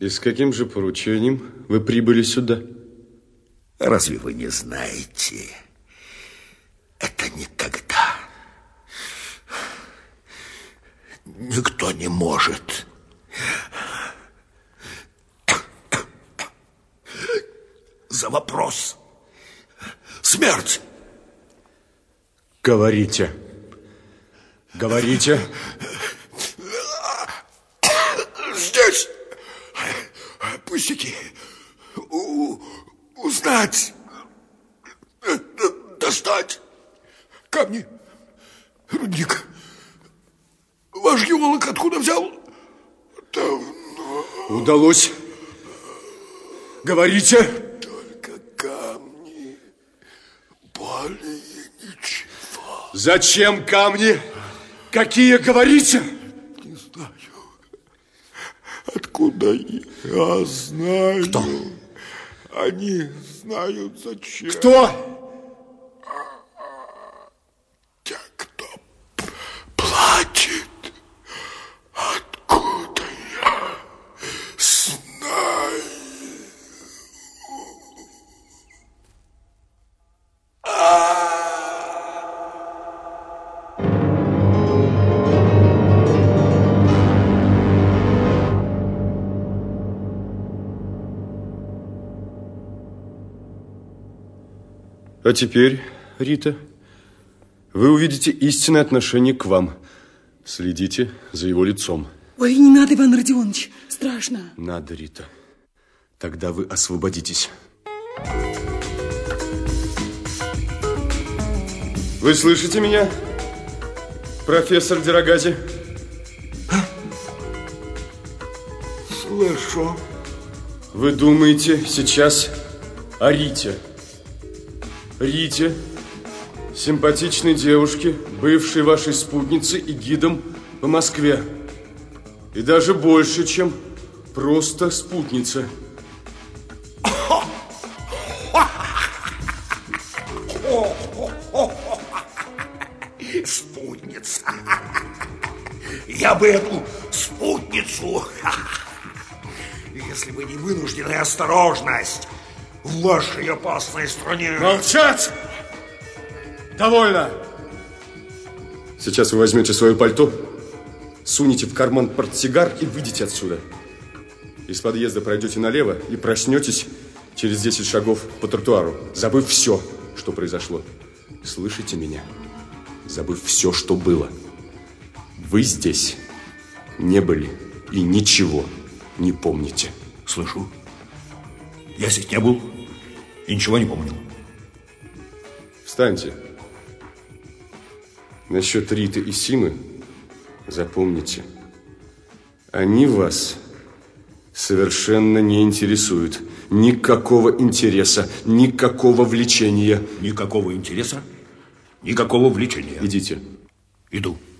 И с каким же поручением вы прибыли сюда? Разве вы не знаете? Это никогда никто не может за вопрос смерть. Говорите. Говорите. Здесь пустяки. Узнать, достать камни, рудник. Ваш геолог откуда взял? Давно. Удалось. Говорите. Только камни, более ничего. Зачем камни? Какие, говорите? Не знаю. Откуда я знаю? Кто? Они знают зачем. Кто? Те, кто платит. Откуда я знаю? А теперь, Рита, вы увидите истинное отношение к вам. Следите за его лицом. Ой, не надо, Иван Родионович, страшно. Надо, Рита. Тогда вы освободитесь. Вы слышите меня, профессор Дерогази? Слышу. Вы думаете сейчас о Рите? Рите, симпатичной девушке, бывшей вашей спутницей и гидом по Москве. И даже больше, чем просто спутница. Спутница. Я бы эту спутницу, если бы не вынужденная осторожность в вашей опасной стране. Молчать! Довольно! Сейчас вы возьмете свое пальто, сунете в карман портсигар и выйдете отсюда. Из подъезда пройдете налево и проснетесь через 10 шагов по тротуару, забыв все, что произошло. Слышите меня? Забыв все, что было. Вы здесь не были и ничего не помните. Слышу. Я здесь не был и ничего не помню. Встаньте. Насчет Риты и Симы запомните. Они вас совершенно не интересуют. Никакого интереса, никакого влечения. Никакого интереса, никакого влечения. Идите. Иду.